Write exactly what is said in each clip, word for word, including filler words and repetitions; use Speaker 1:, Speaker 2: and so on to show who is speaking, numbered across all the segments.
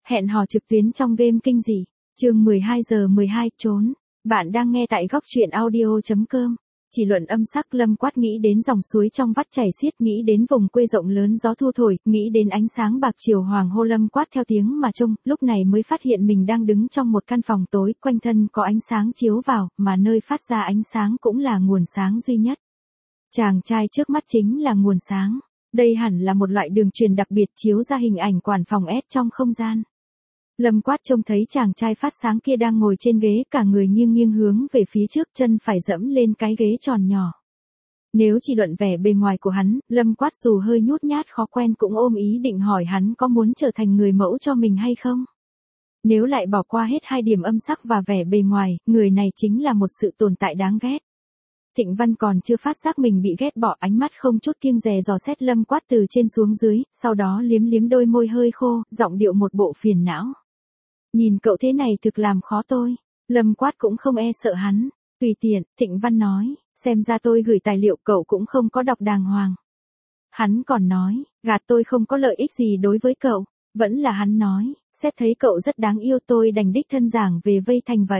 Speaker 1: Hẹn hò trực tuyến trong game kinh dị. Chương mười hai giờ mười hai trốn. Bạn đang nghe tại góc truyện audio chấm com. Chỉ luận âm sắc Lâm Quát nghĩ đến dòng suối trong vắt chảy xiết, nghĩ đến vùng quê rộng lớn gió thu thổi, nghĩ đến ánh sáng bạc chiều hoàng hôn. Lâm Quát theo tiếng mà trông, lúc này mới phát hiện mình đang đứng trong một căn phòng tối, quanh thân có ánh sáng chiếu vào, mà nơi phát ra ánh sáng cũng là nguồn sáng duy nhất. Chàng trai trước mắt chính là nguồn sáng. Đây hẳn là một loại đường truyền đặc biệt chiếu ra hình ảnh quản phòng S trong không gian. Lâm Quát trông thấy chàng trai phát sáng kia đang ngồi trên ghế, cả người nghiêng nghiêng hướng về phía trước, chân phải dẫm lên cái ghế tròn nhỏ. Nếu chỉ luận vẻ bề ngoài của hắn, Lâm Quát dù hơi nhút nhát khó quen cũng ôm ý định hỏi hắn có muốn trở thành người mẫu cho mình hay không. Nếu lại bỏ qua hết hai điểm âm sắc và vẻ bề ngoài, người này chính là một sự tồn tại đáng ghét. Thịnh Văn còn chưa phát giác mình bị ghét bỏ, ánh mắt không chút kiêng dè dò xét Lâm Quát từ trên xuống dưới, sau đó liếm liếm đôi môi hơi khô, giọng điệu một bộ phiền não. Nhìn cậu thế này thực làm khó tôi. Lâm Quát cũng không e sợ hắn. Tùy tiện, Thịnh Văn nói, xem ra tôi gửi tài liệu cậu cũng không có đọc đàng hoàng. Hắn còn nói, gạt tôi không có lợi ích gì đối với cậu. Vẫn là hắn nói, xét thấy cậu rất đáng yêu tôi đành đích thân giảng về vây thành vậy.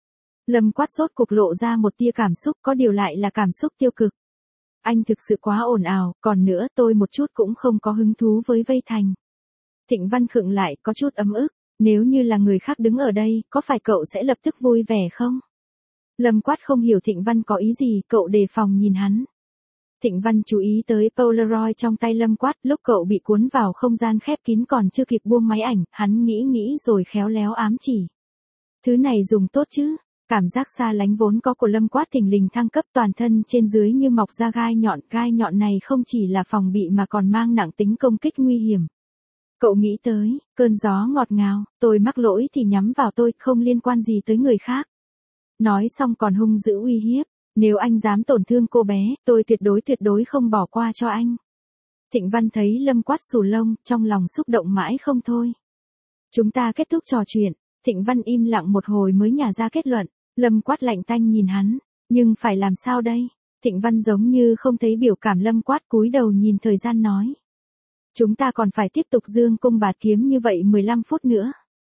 Speaker 1: Lâm Quát sốt cuộc lộ ra một tia cảm xúc, có điều lại là cảm xúc tiêu cực. Anh thực sự quá ồn ào, còn nữa tôi một chút cũng không có hứng thú với vây thành. Thịnh Văn khựng lại, có chút ấm ức. Nếu như là người khác đứng ở đây, có phải cậu sẽ lập tức vui vẻ không? Lâm Quát không hiểu Thịnh Văn có ý gì, cậu đề phòng nhìn hắn. Thịnh Văn chú ý tới Polaroid trong tay Lâm Quát, lúc cậu bị cuốn vào không gian khép kín còn chưa kịp buông máy ảnh, hắn nghĩ nghĩ rồi khéo léo ám chỉ. Thứ này dùng tốt chứ? Cảm giác xa lánh vốn có của Lâm Quát thình lình thăng cấp, toàn thân trên dưới như mọc ra gai nhọn, gai nhọn này không chỉ là phòng bị mà còn mang nặng tính công kích nguy hiểm. Cậu nghĩ tới, cơn gió ngọt ngào, tôi mắc lỗi thì nhắm vào tôi, không liên quan gì tới người khác. Nói xong còn hung dữ uy hiếp, nếu anh dám tổn thương cô bé, tôi tuyệt đối tuyệt đối không bỏ qua cho anh. Thịnh Văn thấy Lâm Quát xù lông, trong lòng xúc động mãi không thôi. Chúng ta kết thúc trò chuyện, Thịnh Văn im lặng một hồi mới nhả ra kết luận. Lâm Quát lạnh tanh nhìn hắn, nhưng phải làm sao đây? Thịnh Văn giống như không thấy biểu cảm Lâm Quát, cúi đầu nhìn thời gian nói. Chúng ta còn phải tiếp tục dương cung bạt kiếm như vậy mười lăm phút nữa.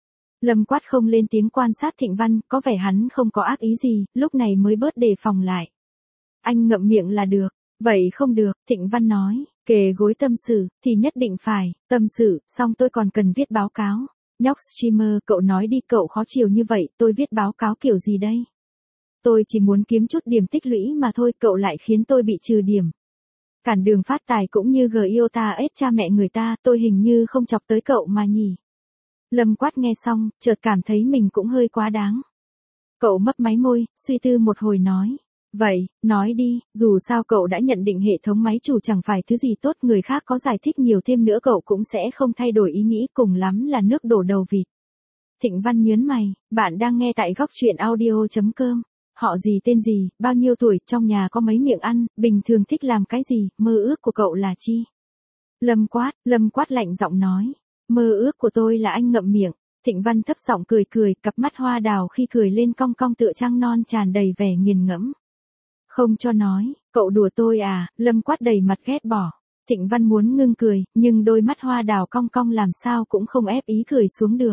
Speaker 1: Lâm Quát không lên tiếng quan sát Thịnh Văn, có vẻ hắn không có ác ý gì, lúc này mới bớt đề phòng lại. Anh ngậm miệng là được, vậy không được, Thịnh Văn nói, kề gối tâm sự, thì nhất định phải, tâm sự, xong tôi còn cần viết báo cáo. Nhóc streamer, cậu nói đi, cậu khó chịu như vậy, tôi viết báo cáo kiểu gì đây? Tôi chỉ muốn kiếm chút điểm tích lũy mà thôi, cậu lại khiến tôi bị trừ điểm. Cản đường phát tài cũng như gờ i o ta ết cha mẹ người ta, tôi hình như không chọc tới cậu mà nhỉ. Lâm Quát nghe xong, chợt cảm thấy mình cũng hơi quá đáng. Cậu mấp máy môi, suy tư một hồi nói. Vậy, nói đi, dù sao cậu đã nhận định hệ thống máy chủ chẳng phải thứ gì tốt, người khác có giải thích nhiều thêm nữa cậu cũng sẽ không thay đổi ý nghĩ, cùng lắm là nước đổ đầu vịt. Thịnh Văn nhớn mày, bạn đang nghe tại góc truyện audio chấm com. Họ gì tên gì, bao nhiêu tuổi, trong nhà có mấy miệng ăn, bình thường thích làm cái gì, mơ ước của cậu là chi? Lâm Quát, Lâm Quát lạnh giọng nói. Mơ ước của tôi là anh ngậm miệng. Thịnh Văn thấp giọng cười cười, cặp mắt hoa đào khi cười lên cong cong tựa trăng non tràn đầy vẻ nghiền ngẫm. Không cho nói, cậu đùa tôi à? Lâm Quát đầy mặt ghét bỏ. Thịnh Văn muốn ngưng cười, nhưng đôi mắt hoa đào cong cong làm sao cũng không ép ý cười xuống được.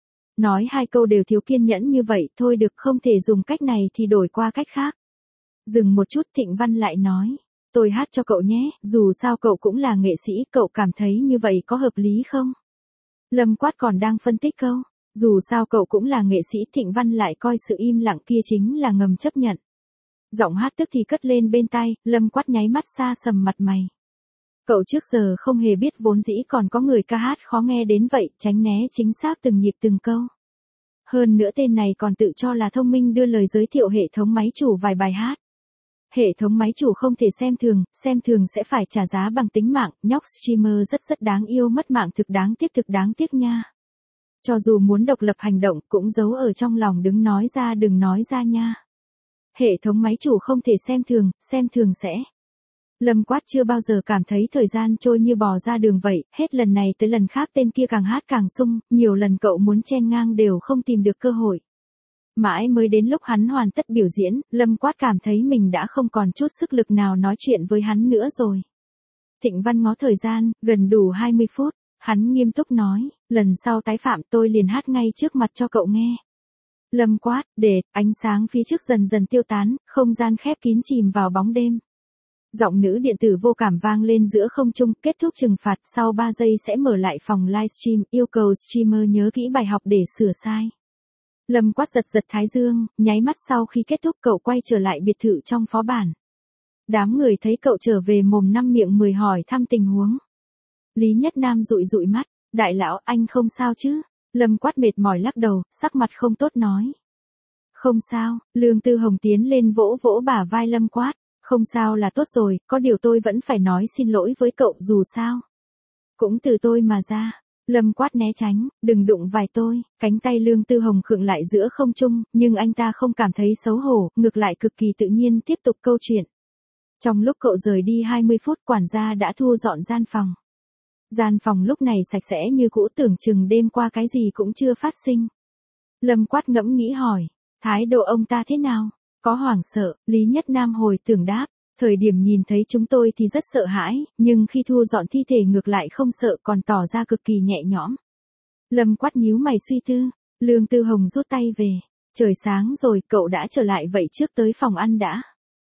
Speaker 1: Nói hai câu đều thiếu kiên nhẫn như vậy, thôi được, không thể dùng cách này thì đổi qua cách khác. Dừng một chút, Thịnh Văn lại nói, tôi hát cho cậu nhé, dù sao cậu cũng là nghệ sĩ, cậu cảm thấy như vậy có hợp lý không? Lâm Quát còn đang phân tích câu, dù sao cậu cũng là nghệ sĩ, Thịnh Văn lại coi sự im lặng kia chính là ngầm chấp nhận. Giọng hát tức thì cất lên bên tai, Lâm Quát nháy mắt xa sầm mặt mày. Cậu trước giờ không hề biết vốn dĩ còn có người ca hát khó nghe đến vậy, tránh né chính xác từng nhịp từng câu. Hơn nữa tên này còn tự cho là thông minh đưa lời giới thiệu hệ thống máy chủ vài bài hát. Hệ thống máy chủ không thể xem thường, xem thường sẽ phải trả giá bằng tính mạng, nhóc streamer rất rất đáng yêu, mất mạng thực đáng tiếc thực đáng tiếc nha. Cho dù muốn độc lập hành động cũng giấu ở trong lòng, đừng nói ra đừng nói ra nha. Hệ thống máy chủ không thể xem thường, xem thường sẽ. Lâm Quát chưa bao giờ cảm thấy thời gian trôi như bò ra đường vậy, hết lần này tới lần khác tên kia càng hát càng sung, nhiều lần cậu muốn chen ngang đều không tìm được cơ hội. Mãi mới đến lúc hắn hoàn tất biểu diễn, Lâm Quát cảm thấy mình đã không còn chút sức lực nào nói chuyện với hắn nữa rồi. Thịnh Văn ngó thời gian, gần đủ hai mươi phút, Hắn nghiêm túc nói, lần sau tái phạm tôi liền hát ngay trước mặt cho cậu nghe. Lâm quát, để, ánh sáng phía trước dần dần tiêu tán, không gian khép kín chìm vào bóng đêm. Giọng nữ điện tử vô cảm vang lên giữa không trung, kết thúc trừng phạt, sau ba giây sẽ mở lại phòng livestream, yêu cầu streamer nhớ kỹ bài học để sửa sai. Lâm quát giật giật thái dương, nháy mắt sau khi kết thúc cậu quay trở lại biệt thự trong phó bản. Đám người thấy cậu trở về mồm năm miệng mười hỏi thăm tình huống. Lý Nhất Nam dụi dụi mắt, đại lão anh không sao chứ? Lâm quát mệt mỏi lắc đầu, sắc mặt không tốt nói. Không sao, Lương Tư Hồng tiến lên vỗ vỗ bả vai Lâm quát. Không sao là tốt rồi, có điều tôi vẫn phải nói xin lỗi với cậu dù sao. Cũng từ tôi mà ra. Lâm quát né tránh, đừng đụng vài tôi, cánh tay Lương Tư Hồng khựng lại giữa không trung, nhưng anh ta không cảm thấy xấu hổ, ngược lại cực kỳ tự nhiên tiếp tục câu chuyện. Trong lúc cậu rời đi hai mươi phút quản gia đã thu dọn gian phòng. Gian phòng lúc này sạch sẽ như cũ, tưởng chừng đêm qua cái gì cũng chưa phát sinh. Lâm quát ngẫm nghĩ hỏi, thái độ ông ta thế nào? Có hoảng sợ, Lý Nhất Nam hồi tưởng đáp, thời điểm nhìn thấy chúng tôi thì rất sợ hãi, nhưng khi thu dọn thi thể ngược lại không sợ còn tỏ ra cực kỳ nhẹ nhõm. Lâm quát nhíu mày suy tư, Lương Tư Hồng rút tay về, trời sáng rồi cậu đã trở lại vậy trước tới phòng ăn đã.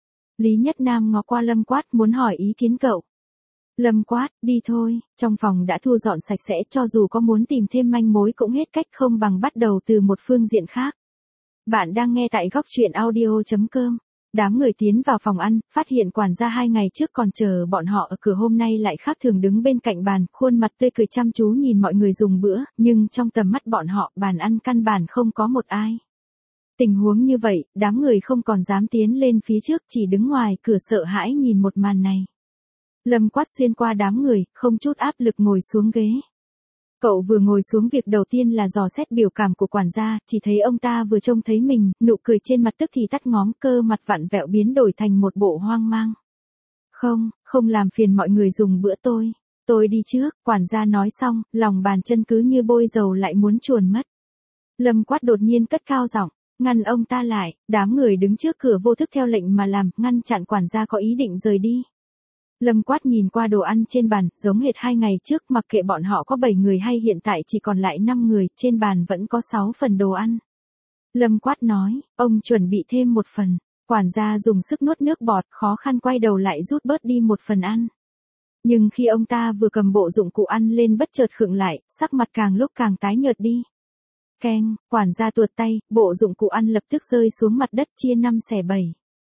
Speaker 1: Lý Nhất Nam ngó qua Lâm quát muốn hỏi ý kiến cậu. Lâm quát, đi thôi, trong phòng đã thu dọn sạch sẽ cho dù có muốn tìm thêm manh mối cũng hết cách không bằng bắt đầu từ một phương diện khác. Bạn đang nghe tại góc truyện audio chấm com. Đám người tiến vào phòng ăn, phát hiện quản gia hai ngày trước còn chờ bọn họ ở cửa hôm nay lại khác thường đứng bên cạnh bàn, khuôn mặt tươi cười chăm chú nhìn mọi người dùng bữa, nhưng trong tầm mắt bọn họ, bàn ăn căn bản không có một ai. Tình huống như vậy, đám người không còn dám tiến lên phía trước, chỉ đứng ngoài cửa sợ hãi nhìn một màn này. Lâm quát xuyên qua đám người, không chút áp lực ngồi xuống ghế. Cậu vừa ngồi xuống việc đầu tiên là dò xét biểu cảm của quản gia, chỉ thấy ông ta vừa trông thấy mình, nụ cười trên mặt tức thì tắt ngóm, cơ mặt vặn vẹo biến đổi thành một bộ hoang mang. Không, không làm phiền mọi người dùng bữa tôi. Tôi đi trước, quản gia nói xong, lòng bàn chân cứ như bôi dầu lại muốn chuồn mất. Lâm quát đột nhiên cất cao giọng, ngăn ông ta lại, đám người đứng trước cửa vô thức theo lệnh mà làm, ngăn chặn quản gia có ý định rời đi. Lâm quát nhìn qua đồ ăn trên bàn, giống hệt hai ngày trước, mặc kệ bọn họ có bảy người hay hiện tại chỉ còn lại năm người, trên bàn vẫn có sáu phần đồ ăn. Lâm quát nói, ông chuẩn bị thêm một phần. Quản gia dùng sức nuốt nước bọt, khó khăn quay đầu lại rút bớt đi một phần ăn. Nhưng khi ông ta vừa cầm bộ dụng cụ ăn lên bất chợt khựng lại, sắc mặt càng lúc càng tái nhợt đi. Keng, quản gia tuột tay, bộ dụng cụ ăn lập tức rơi xuống mặt đất chia năm xẻ bảy.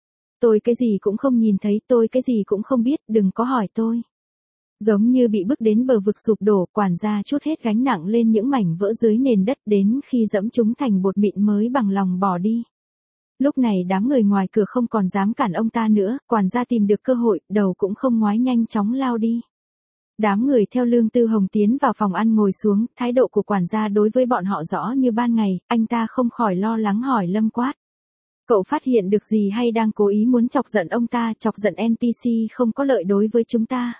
Speaker 1: Tôi cái gì cũng không nhìn thấy, tôi cái gì cũng không biết, đừng có hỏi tôi. Giống như bị bước đến bờ vực sụp đổ, quản gia trút hết gánh nặng lên những mảnh vỡ dưới nền đất đến khi dẫm chúng thành bột mịn mới bằng lòng bỏ đi. Lúc này đám người ngoài cửa không còn dám cản ông ta nữa, quản gia tìm được cơ hội, đầu cũng không ngoái nhanh chóng lao đi. Đám người theo Lương Tư Hồng tiến vào phòng ăn ngồi xuống, thái độ của quản gia đối với bọn họ rõ như ban ngày, anh ta không khỏi lo lắng hỏi Lâm quát. Cậu phát hiện được gì hay đang cố ý muốn chọc giận ông ta, chọc giận en pê xê không có lợi đối với chúng ta?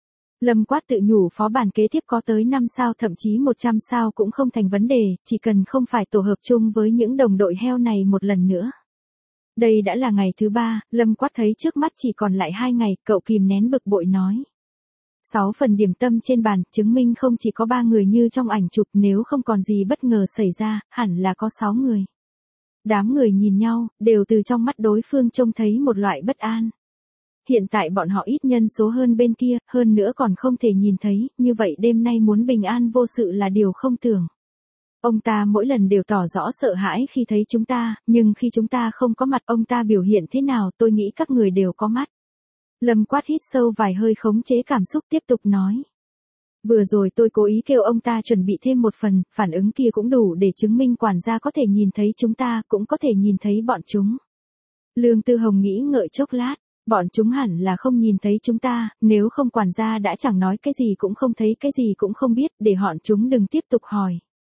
Speaker 1: Lâm quát tự nhủ phó bản kế tiếp có tới năm sao thậm chí một trăm sao cũng không thành vấn đề, chỉ cần không phải tổ hợp chung với những đồng đội heo này một lần nữa. Đây đã là ngày thứ ba, Lâm quát thấy trước mắt chỉ còn lại hai ngày, cậu kìm nén bực bội nói. Sáu phần điểm tâm trên bàn, chứng minh không chỉ có ba người như trong ảnh chụp, nếu không còn gì bất ngờ xảy ra, hẳn là có sáu người. Đám người nhìn nhau, đều từ trong mắt đối phương trông thấy một loại bất an. Hiện tại bọn họ ít nhân số hơn bên kia, hơn nữa còn không thể nhìn thấy, như vậy đêm nay muốn bình an vô sự là điều không tưởng. Ông ta mỗi lần đều tỏ rõ sợ hãi khi thấy chúng ta, nhưng khi chúng ta không có mặt ông ta biểu hiện thế nào tôi nghĩ các người đều có mắt. Lâm quát hít sâu vài hơi khống chế cảm xúc tiếp tục nói. Vừa rồi tôi cố ý kêu ông ta chuẩn bị thêm một phần, phản ứng kia cũng đủ để chứng minh quản gia có thể nhìn thấy chúng ta, cũng có thể nhìn thấy bọn chúng. Lương Tư Hồng nghĩ ngợi chốc lát, bọn chúng hẳn là không nhìn thấy chúng ta, nếu không quản gia đã chẳng nói cái gì cũng không thấy cái gì cũng không biết, để họ chúng đừng tiếp tục hỏi.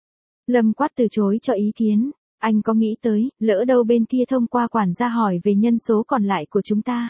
Speaker 1: Lâm quát từ chối cho ý kiến, anh có nghĩ tới, lỡ đâu bên kia thông qua quản gia hỏi về nhân số còn lại của chúng ta.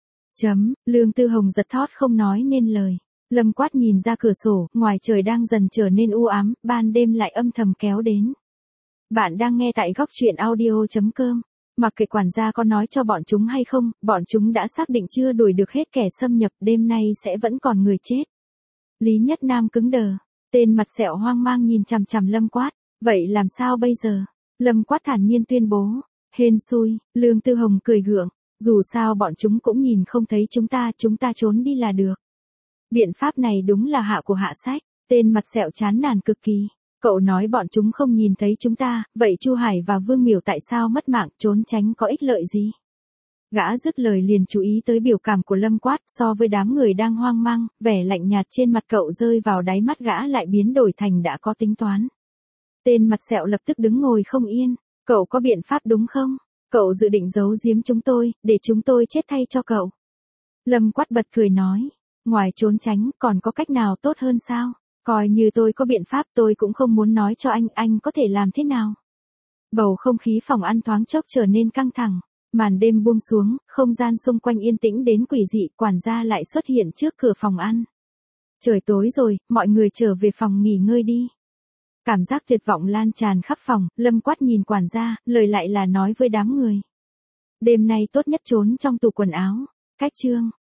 Speaker 1: Chấm, Lương Tư Hồng giật thót không nói nên lời. Lâm quát nhìn ra cửa sổ, ngoài trời đang dần trở nên u ám, ban đêm lại âm thầm kéo đến. Bạn đang nghe tại góc truyện audio chấm com. Mặc kệ quản gia có nói cho bọn chúng hay không, bọn chúng đã xác định chưa đuổi được hết kẻ xâm nhập, đêm nay sẽ vẫn còn người chết. Lý Nhất Nam cứng đờ. Tên mặt sẹo hoang mang nhìn chằm chằm Lâm Quát, vậy làm sao bây giờ? Lâm Quát thản nhiên tuyên bố, hên xui. Lương Tư Hồng cười gượng, dù sao bọn chúng cũng nhìn không thấy chúng ta, chúng ta trốn đi là được. Biện pháp này đúng là hạ của hạ sách. Tên mặt sẹo chán nản cực kỳ. Cậu nói bọn chúng không nhìn thấy chúng ta, vậy Chu Hải và Vương Miểu tại sao mất mạng, trốn tránh có ích lợi gì? Gã dứt lời liền chú ý tới biểu cảm của Lâm Quát, so với đám người đang hoang mang, vẻ lạnh nhạt trên mặt cậu rơi vào đáy mắt gã lại biến đổi thành đã có tính toán. Tên mặt sẹo lập tức đứng ngồi không yên, cậu có biện pháp đúng không? Cậu dự định giấu giếm chúng tôi, để chúng tôi chết thay cho cậu. Lâm Quát bật cười nói, ngoài trốn tránh còn có cách nào tốt hơn sao? Coi như tôi có biện pháp tôi cũng không muốn nói cho anh, anh có thể làm thế nào? Bầu không khí phòng ăn thoáng chốc trở nên căng thẳng. Màn đêm buông xuống, không gian xung quanh yên tĩnh đến quỷ dị, quản gia lại xuất hiện trước cửa phòng ăn. Trời tối rồi, mọi người trở về phòng nghỉ ngơi đi. Cảm giác tuyệt vọng lan tràn khắp phòng, Lâm Quát nhìn quản gia, lời lại là nói với đám người. Đêm nay tốt nhất trốn trong tủ quần áo. Cách chương.